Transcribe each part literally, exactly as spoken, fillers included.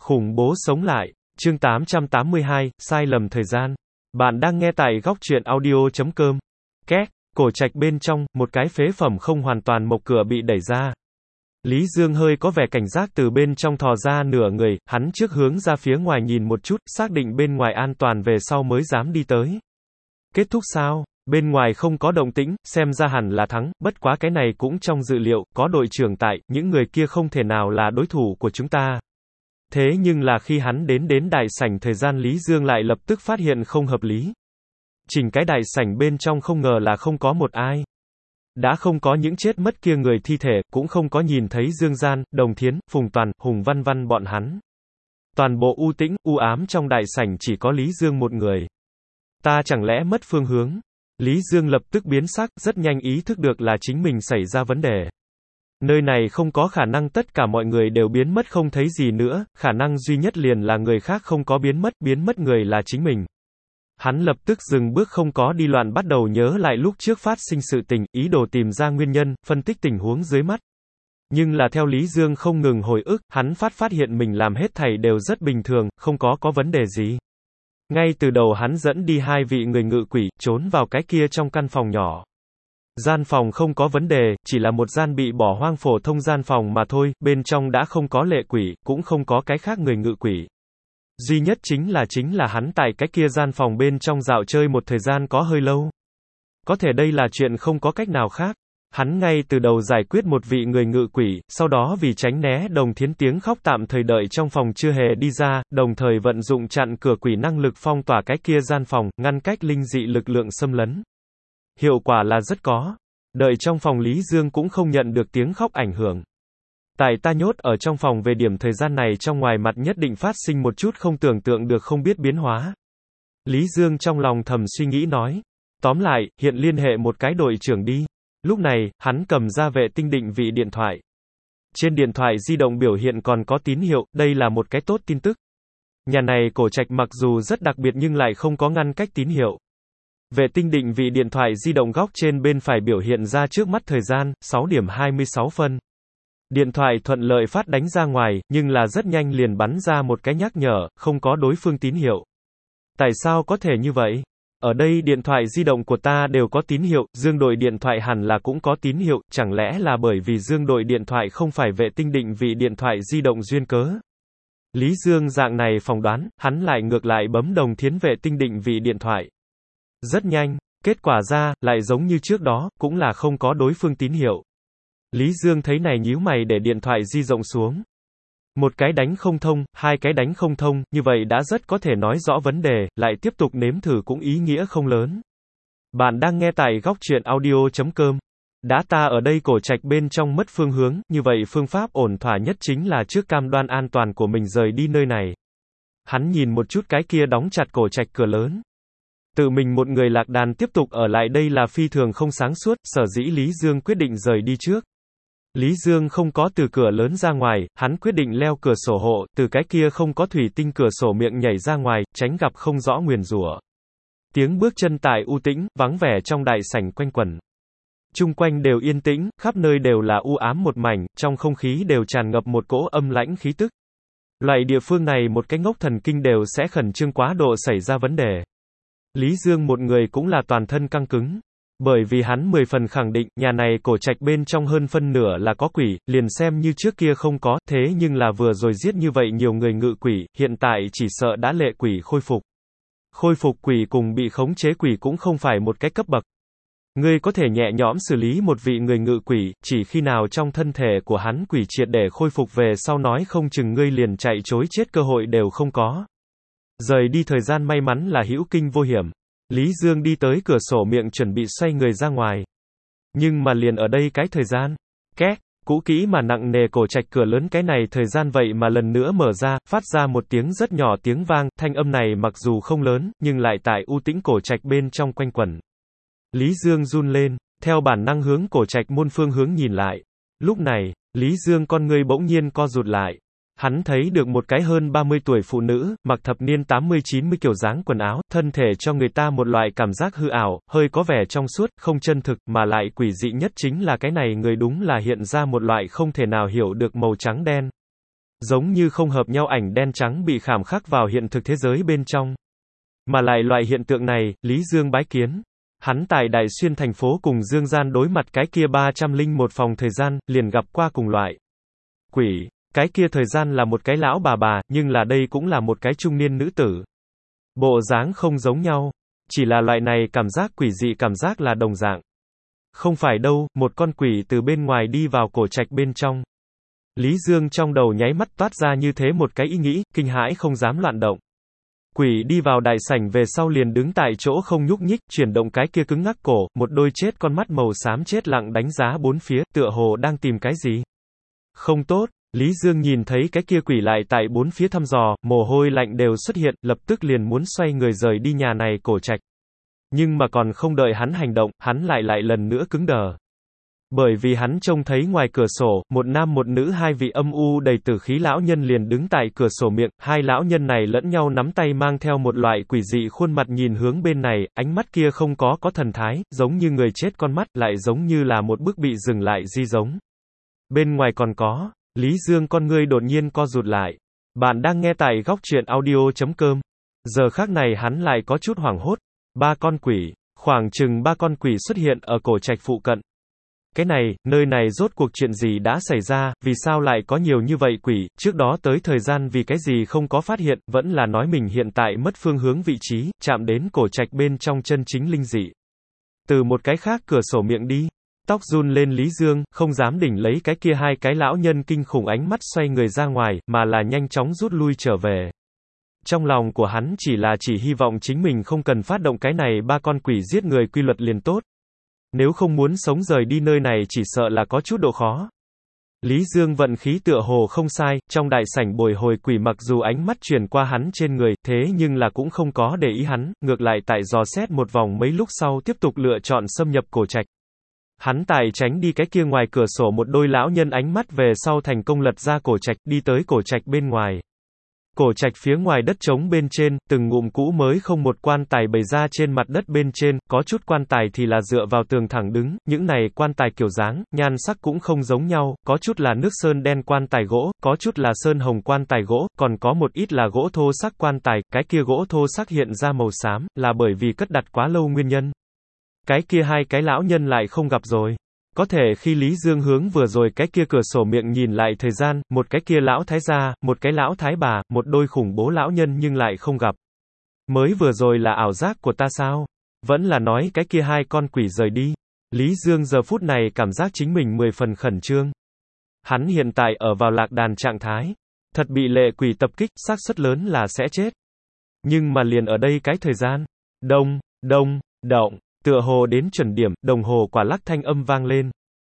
Khủng bố sống lại, chương tám trăm tám mươi hai, sai lầm thời gian. Bạn đang nghe tại góc truyện audio chấm com. Két, cổ trạch bên trong, một cái phế phẩm không hoàn toàn mộc cửa bị đẩy ra. Lý Dương hơi có vẻ cảnh giác từ bên trong thò ra nửa người, hắn trước hướng ra phía ngoài nhìn một chút, xác định bên ngoài an toàn về sau mới dám đi tới. Kết thúc sao? Bên ngoài không có động tĩnh, xem ra hẳn là thắng, bất quá cái này cũng trong dự liệu, có đội trưởng tại, những người kia không thể nào là đối thủ của chúng ta. Thế nhưng là khi hắn đến đến đại sảnh thời gian Lý Dương lại lập tức phát hiện không hợp lý. Chỉnh cái đại sảnh bên trong không ngờ là không có một ai. Đã không có những chết mất kia người thi thể, cũng không có nhìn thấy Dương Gian, Đồng Thiến, Phùng Toàn, Hùng Văn Văn bọn hắn. Toàn bộ u tĩnh, u ám trong đại sảnh chỉ có Lý Dương một người. Ta chẳng lẽ mất phương hướng? Lý Dương lập tức biến sắc, rất nhanh ý thức được là chính mình xảy ra vấn đề. Nơi này không có khả năng tất cả mọi người đều biến mất không thấy gì nữa, khả năng duy nhất liền là người khác không có biến mất, biến mất người là chính mình. Hắn lập tức dừng bước không có đi loạn bắt đầu nhớ lại lúc trước phát sinh sự tình, ý đồ tìm ra nguyên nhân, phân tích tình huống dưới mắt. Nhưng là theo Lý Dương không ngừng hồi ức, hắn phát phát hiện mình làm hết thảy đều rất bình thường, không có có vấn đề gì. Ngay từ đầu hắn dẫn đi hai vị người ngự quỷ, trốn vào cái kia trong căn phòng nhỏ. Gian phòng không có vấn đề, chỉ là một gian bị bỏ hoang phổ thông gian phòng mà thôi, bên trong đã không có lệ quỷ, cũng không có cái khác người ngự quỷ. Duy nhất chính là chính là hắn tại cái kia gian phòng bên trong dạo chơi một thời gian có hơi lâu. Có thể đây là chuyện không có cách nào khác. Hắn ngay từ đầu giải quyết một vị người ngự quỷ, sau đó vì tránh né Đồng Thiến tiếng khóc tạm thời đợi trong phòng chưa hề đi ra, đồng thời vận dụng chặn cửa quỷ năng lực phong tỏa cái kia gian phòng, ngăn cách linh dị lực lượng xâm lấn. Hiệu quả là rất có. Đợi trong phòng Lý Dương cũng không nhận được tiếng khóc ảnh hưởng. Tại ta nhốt ở trong phòng về điểm thời gian này trong ngoài mặt nhất định phát sinh một chút không tưởng tượng được không biết biến hóa. Lý Dương trong lòng thầm suy nghĩ nói. Tóm lại, hiện liên hệ một cái đội trưởng đi. Lúc này, hắn cầm ra vệ tinh định vị điện thoại. Trên điện thoại di động biểu hiện còn có tín hiệu, đây là một cái tốt tin tức. Nhà này cổ trạch mặc dù rất đặc biệt nhưng lại không có ngăn cách tín hiệu. Vệ tinh định vị điện thoại di động góc trên bên phải biểu hiện ra trước mắt thời gian, sáu điểm hai mươi sáu phân. Điện thoại thuận lợi phát đánh ra ngoài, nhưng là rất nhanh liền bắn ra một cái nhắc nhở, không có đối phương tín hiệu. Tại sao có thể như vậy? Ở đây điện thoại di động của ta đều có tín hiệu, Dương đội điện thoại hẳn là cũng có tín hiệu, chẳng lẽ là bởi vì Dương đội điện thoại không phải vệ tinh định vị điện thoại di động duyên cớ? Lý Dương dạng này phỏng đoán, hắn lại ngược lại bấm Đồng Thiến vệ tinh định vị điện thoại. Rất nhanh, kết quả ra, lại giống như trước đó, cũng là không có đối phương tín hiệu. Lý Dương thấy này nhíu mày để điện thoại di rộng xuống. Một cái đánh không thông, hai cái đánh không thông, như vậy đã rất có thể nói rõ vấn đề, lại tiếp tục nếm thử cũng ý nghĩa không lớn. Bạn đang nghe tại góc truyện audio chấm com. Đã ta ở đây cổ trạch bên trong mất phương hướng, như vậy phương pháp ổn thỏa nhất chính là trước cam đoan an toàn của mình rời đi nơi này. Hắn nhìn một chút cái kia đóng chặt cổ trạch cửa lớn. Tự mình một người lạc đàn tiếp tục ở lại đây là phi thường không sáng suốt, sở dĩ Lý Dương quyết định rời đi trước. Lý Dương không có từ cửa lớn ra ngoài, hắn quyết định leo cửa sổ hộ, từ cái kia không có thủy tinh cửa sổ miệng nhảy ra ngoài, tránh gặp không rõ nguyền rủa. Tiếng bước chân tại u tĩnh, vắng vẻ trong đại sảnh quanh quẩn. Chung quanh đều yên tĩnh, khắp nơi đều là u ám một mảnh, trong không khí đều tràn ngập một cỗ âm lãnh khí tức. Loại địa phương này một cái ngốc thần kinh đều sẽ khẩn trương quá độ xảy ra vấn đề. Lý Dương một người cũng là toàn thân căng cứng. Bởi vì hắn mười phần khẳng định, nhà này cổ trạch bên trong hơn phân nửa là có quỷ, liền xem như trước kia không có, thế nhưng là vừa rồi giết như vậy nhiều người ngự quỷ, hiện tại chỉ sợ đã lệ quỷ khôi phục. Khôi phục quỷ cùng bị khống chế quỷ cũng không phải một cái cấp bậc. Ngươi có thể nhẹ nhõm xử lý một vị người ngự quỷ, chỉ khi nào trong thân thể của hắn quỷ triệt để khôi phục về sau nói không chừng ngươi liền chạy trối chết cơ hội đều không có. Rời đi thời gian may mắn là hữu kinh vô hiểm. Lý Dương đi tới cửa sổ miệng chuẩn bị xoay người ra ngoài. Nhưng mà liền ở đây cái thời gian. Két, cũ kỹ mà nặng nề cổ trạch cửa lớn cái này thời gian vậy mà lần nữa mở ra, phát ra một tiếng rất nhỏ tiếng vang, thanh âm này mặc dù không lớn, nhưng lại tại u tĩnh cổ trạch bên trong quanh quẩn. Lý Dương run lên, theo bản năng hướng cổ trạch môn phương hướng nhìn lại. Lúc này, Lý Dương con ngươi bỗng nhiên co rụt lại. Hắn thấy được một cái hơn ba mươi tuổi phụ nữ, mặc thập niên tám mươi chín mươi kiểu dáng quần áo, thân thể cho người ta một loại cảm giác hư ảo, hơi có vẻ trong suốt, không chân thực, mà lại quỷ dị nhất chính là cái này người đúng là hiện ra một loại không thể nào hiểu được màu trắng đen. giống như không hợp nhau ảnh đen trắng bị khảm khắc vào hiện thực thế giới bên trong. Mà lại loại hiện tượng này, Lý Dương bái kiến. Hắn tại Đại Xuyên thành phố cùng Dương Gian đối mặt cái kia ba trăm lẻ một phòng thời gian, liền gặp qua cùng loại quỷ. Cái kia thời gian là một cái lão bà bà, nhưng là đây cũng là một cái trung niên nữ tử. Bộ dáng không giống nhau, chỉ là loại này cảm giác quỷ dị cảm giác là đồng dạng. Không phải đâu, một con quỷ từ bên ngoài đi vào cổ trạch bên trong. Lý Dương trong đầu nháy mắt toát ra như thế một cái ý nghĩ, kinh hãi không dám loạn động. Quỷ đi vào đại sảnh về sau liền đứng tại chỗ không nhúc nhích, chuyển động cái kia cứng ngắc cổ, một đôi chết con mắt màu xám chết lặng đánh giá bốn phía, tựa hồ đang tìm cái gì. Không tốt, Lý Dương nhìn thấy cái kia quỷ lại tại bốn phía thăm dò, mồ hôi lạnh đều xuất hiện, lập tức liền muốn xoay người rời đi nhà này cổ trạch. Nhưng mà còn không đợi hắn hành động, hắn lại lại lần nữa cứng đờ. Bởi vì hắn trông thấy ngoài cửa sổ, một nam một nữ hai vị âm u đầy tử khí lão nhân liền đứng tại cửa sổ miệng, hai lão nhân này lẫn nhau nắm tay mang theo một loại quỷ dị khuôn mặt nhìn hướng bên này, ánh mắt kia không có có thần thái, giống như người chết con mắt, lại giống như là một bức bị dừng lại di giống. Bên ngoài còn có, Lý Dương con ngươi đột nhiên co rụt lại. Bạn đang nghe tại góc truyện audio chấm com. Giờ khác này hắn lại có chút hoảng hốt. Ba con quỷ, khoảng chừng ba con quỷ xuất hiện ở cổ trạch phụ cận. Cái này, nơi này rốt cuộc chuyện gì đã xảy ra, vì sao lại có nhiều như vậy quỷ, trước đó tới thời gian vì cái gì không có phát hiện, vẫn là nói mình hiện tại mất phương hướng vị trí, chạm đến cổ trạch bên trong chân chính linh dị. Từ một cái khác cửa sổ miệng đi. Tóc run lên Lý Dương, không dám đỉnh lấy cái kia hai cái lão nhân kinh khủng ánh mắt xoay người ra ngoài, mà là nhanh chóng rút lui trở về. Trong lòng của hắn chỉ là chỉ hy vọng chính mình không cần phát động cái này ba con quỷ giết người quy luật liền tốt. Nếu không muốn sống rời đi nơi này chỉ sợ là có chút độ khó. Lý Dương vận khí tựa hồ không sai, trong đại sảnh bồi hồi quỷ mặc dù ánh mắt chuyển qua hắn trên người, thế nhưng là cũng không có để ý hắn, ngược lại tại dò xét một vòng mấy lúc sau tiếp tục lựa chọn xâm nhập cổ trạch. Hắn tài tránh đi cái kia ngoài cửa sổ một đôi lão nhân ánh mắt về sau thành công lật ra cổ trạch, đi tới cổ trạch bên ngoài. Cổ trạch phía ngoài đất trống bên trên, từng ngụm cũ mới không một quan tài bày ra trên mặt đất bên trên, có chút quan tài thì là dựa vào tường thẳng đứng, những này quan tài kiểu dáng, nhan sắc cũng không giống nhau, có chút là nước sơn đen quan tài gỗ, có chút là sơn hồng quan tài gỗ, còn có một ít là gỗ thô sắc quan tài, cái kia gỗ thô sắc hiện ra màu xám, là bởi vì cất đặt quá lâu nguyên nhân. Cái kia hai cái lão nhân lại không gặp rồi. Có thể khi Lý Dương hướng vừa rồi cái kia cửa sổ miệng nhìn lại thời gian, một cái kia lão thái gia, một cái lão thái bà, một đôi khủng bố lão nhân nhưng lại không gặp. Mới vừa rồi là ảo giác của ta sao? Vẫn là nói cái kia hai con quỷ rời đi. Lý Dương giờ phút này cảm giác chính mình mười phần khẩn trương. Hắn hiện tại ở vào lạc đàn trạng thái. Thật bị lệ quỷ tập kích, xác suất lớn là sẽ chết. Nhưng mà liền ở đây cái thời gian. Đông, đông, động. Tựa hồ đến chuẩn điểm, đồng hồ quả lắc thanh âm vang lên.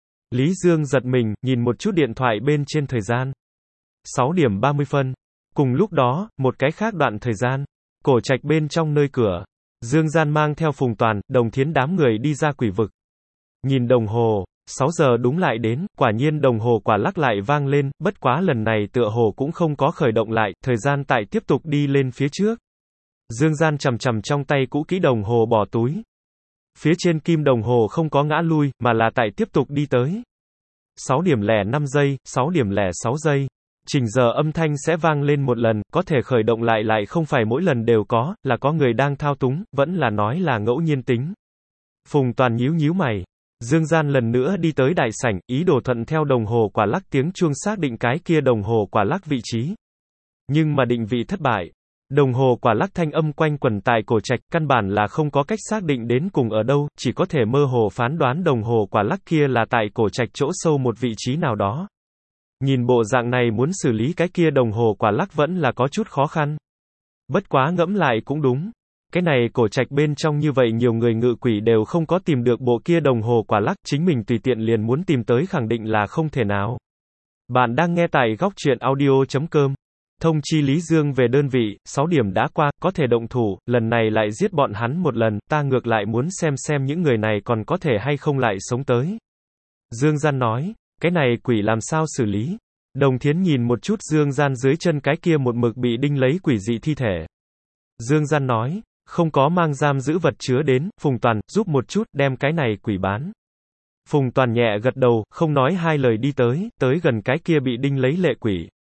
Lý Dương giật mình, nhìn một chút điện thoại bên trên thời gian. sáu điểm ba mươi phân. Cùng lúc đó, một cái khác đoạn thời gian. Cổ trạch bên trong nơi cửa. Dương Gian mang theo Phùng Toàn, Đồng Thiến đám người đi ra quỷ vực. Nhìn đồng hồ, sáu giờ đúng lại đến, quả nhiên đồng hồ quả lắc lại vang lên, bất quá lần này tựa hồ cũng không có khởi động lại, thời gian tại tiếp tục đi lên phía trước. Dương Gian chầm chầm trong tay cũ kỹ đồng hồ bỏ túi. Phía trên kim đồng hồ không có ngã lui, mà là tại tiếp tục đi tới. sáu điểm lẻ năm giây, sáu điểm lẻ sáu giây. Chỉnh giờ âm thanh sẽ vang lên một lần, có thể khởi động lại lại không phải mỗi lần đều có, là có người đang thao túng, vẫn là nói là ngẫu nhiên tính. Phùng Toàn nhíu nhíu mày. Dương Gian lần nữa đi tới đại sảnh, ý đồ thuận theo đồng hồ quả lắc tiếng chuông xác định cái kia đồng hồ quả lắc vị trí. Nhưng mà định vị thất bại. Đồng hồ quả lắc thanh âm quanh quẩn tại cổ trạch, căn bản là không có cách xác định đến cùng ở đâu, chỉ có thể mơ hồ phán đoán đồng hồ quả lắc kia là tại cổ trạch chỗ sâu một vị trí nào đó. Nhìn bộ dạng này muốn xử lý cái kia đồng hồ quả lắc vẫn là có chút khó khăn. Bất quá ngẫm lại cũng đúng. Cái này cổ trạch bên trong như vậy nhiều người ngự quỷ đều không có tìm được bộ kia đồng hồ quả lắc, chính mình tùy tiện liền muốn tìm tới khẳng định là không thể nào. Bạn đang nghe tại góc truyện audio chấm com. Thông chi Lý Dương về đơn vị, sáu điểm đã qua, có thể động thủ, lần này lại giết bọn hắn một lần, ta ngược lại muốn xem xem những người này còn có thể hay không lại sống tới. Dương Gian nói, cái này quỷ làm sao xử lý? Đồng Thiến nhìn một chút Dương Gian dưới chân cái kia một mực bị đinh lấy quỷ dị thi thể. Dương Gian nói, không có mang giam giữ vật chứa đến, Phùng Toàn, giúp một chút, đem cái này quỷ bán. Phùng Toàn nhẹ gật đầu, không nói hai lời đi tới, tới gần cái kia bị đinh lấy lệ quỷ.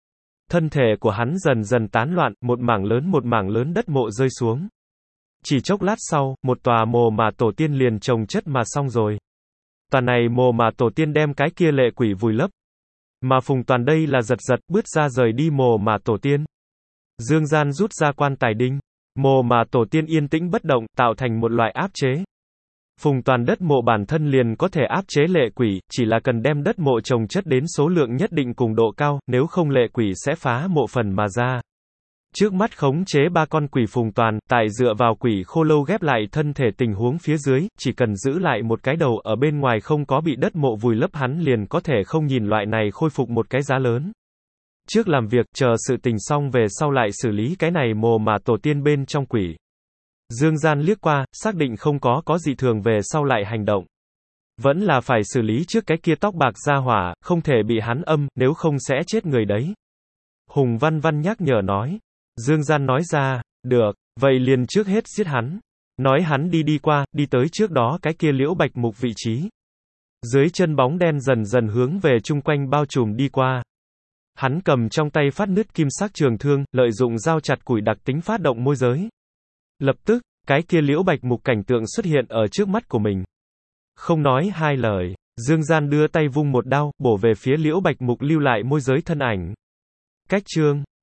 Thân thể của hắn dần dần tán loạn, một mảng lớn một mảng lớn đất mộ rơi xuống. Chỉ chốc lát sau, một tòa mồ mà tổ tiên liền chồng chất mà xong rồi. Tòa này mồ mà tổ tiên đem cái kia lệ quỷ vùi lấp. Mà Phùng Toàn đây là giật giật, bước ra rời đi mồ mà tổ tiên. Dương Gian rút ra quan tài đinh. Mồ mà tổ tiên yên tĩnh bất động, tạo thành một loại áp chế. Phùng Toàn đất mộ bản thân liền có thể áp chế lệ quỷ, chỉ là cần đem đất mộ chồng chất đến số lượng nhất định cùng độ cao, nếu không lệ quỷ sẽ phá mộ phần mà ra. Trước mắt khống chế ba con quỷ Phùng Toàn, tại dựa vào quỷ khô lâu ghép lại thân thể tình huống phía dưới, chỉ cần giữ lại một cái đầu ở bên ngoài không có bị đất mộ vùi lấp hắn liền có thể không nhìn loại này khôi phục một cái giá lớn. Trước làm việc, chờ sự tình xong về sau lại xử lý cái này mồ mà tổ tiên bên trong quỷ. Dương Gian liếc qua, xác định không có có dị thường về sau lại hành động. Vẫn là phải xử lý trước cái kia tóc bạc ra hỏa, không thể bị hắn âm, nếu không sẽ chết người đấy. Hùng Văn Văn nhắc nhở nói. Dương Gian nói ra, được, vậy liền trước hết giết hắn. Nói hắn đi đi qua, đi tới trước đó cái kia liễu bạch mục vị trí. Dưới chân bóng đen dần dần hướng về chung quanh bao trùm đi qua. Hắn cầm trong tay phát nứt kim sắc trường thương, lợi dụng dao chặt củi đặc tính phát động môi giới. Lập tức, cái kia liễu bạch mục cảnh tượng xuất hiện ở trước mắt của mình. Không nói hai lời, Dương Gian đưa tay vung một đao, bổ về phía liễu bạch mục lưu lại môi giới thân ảnh. Cách chương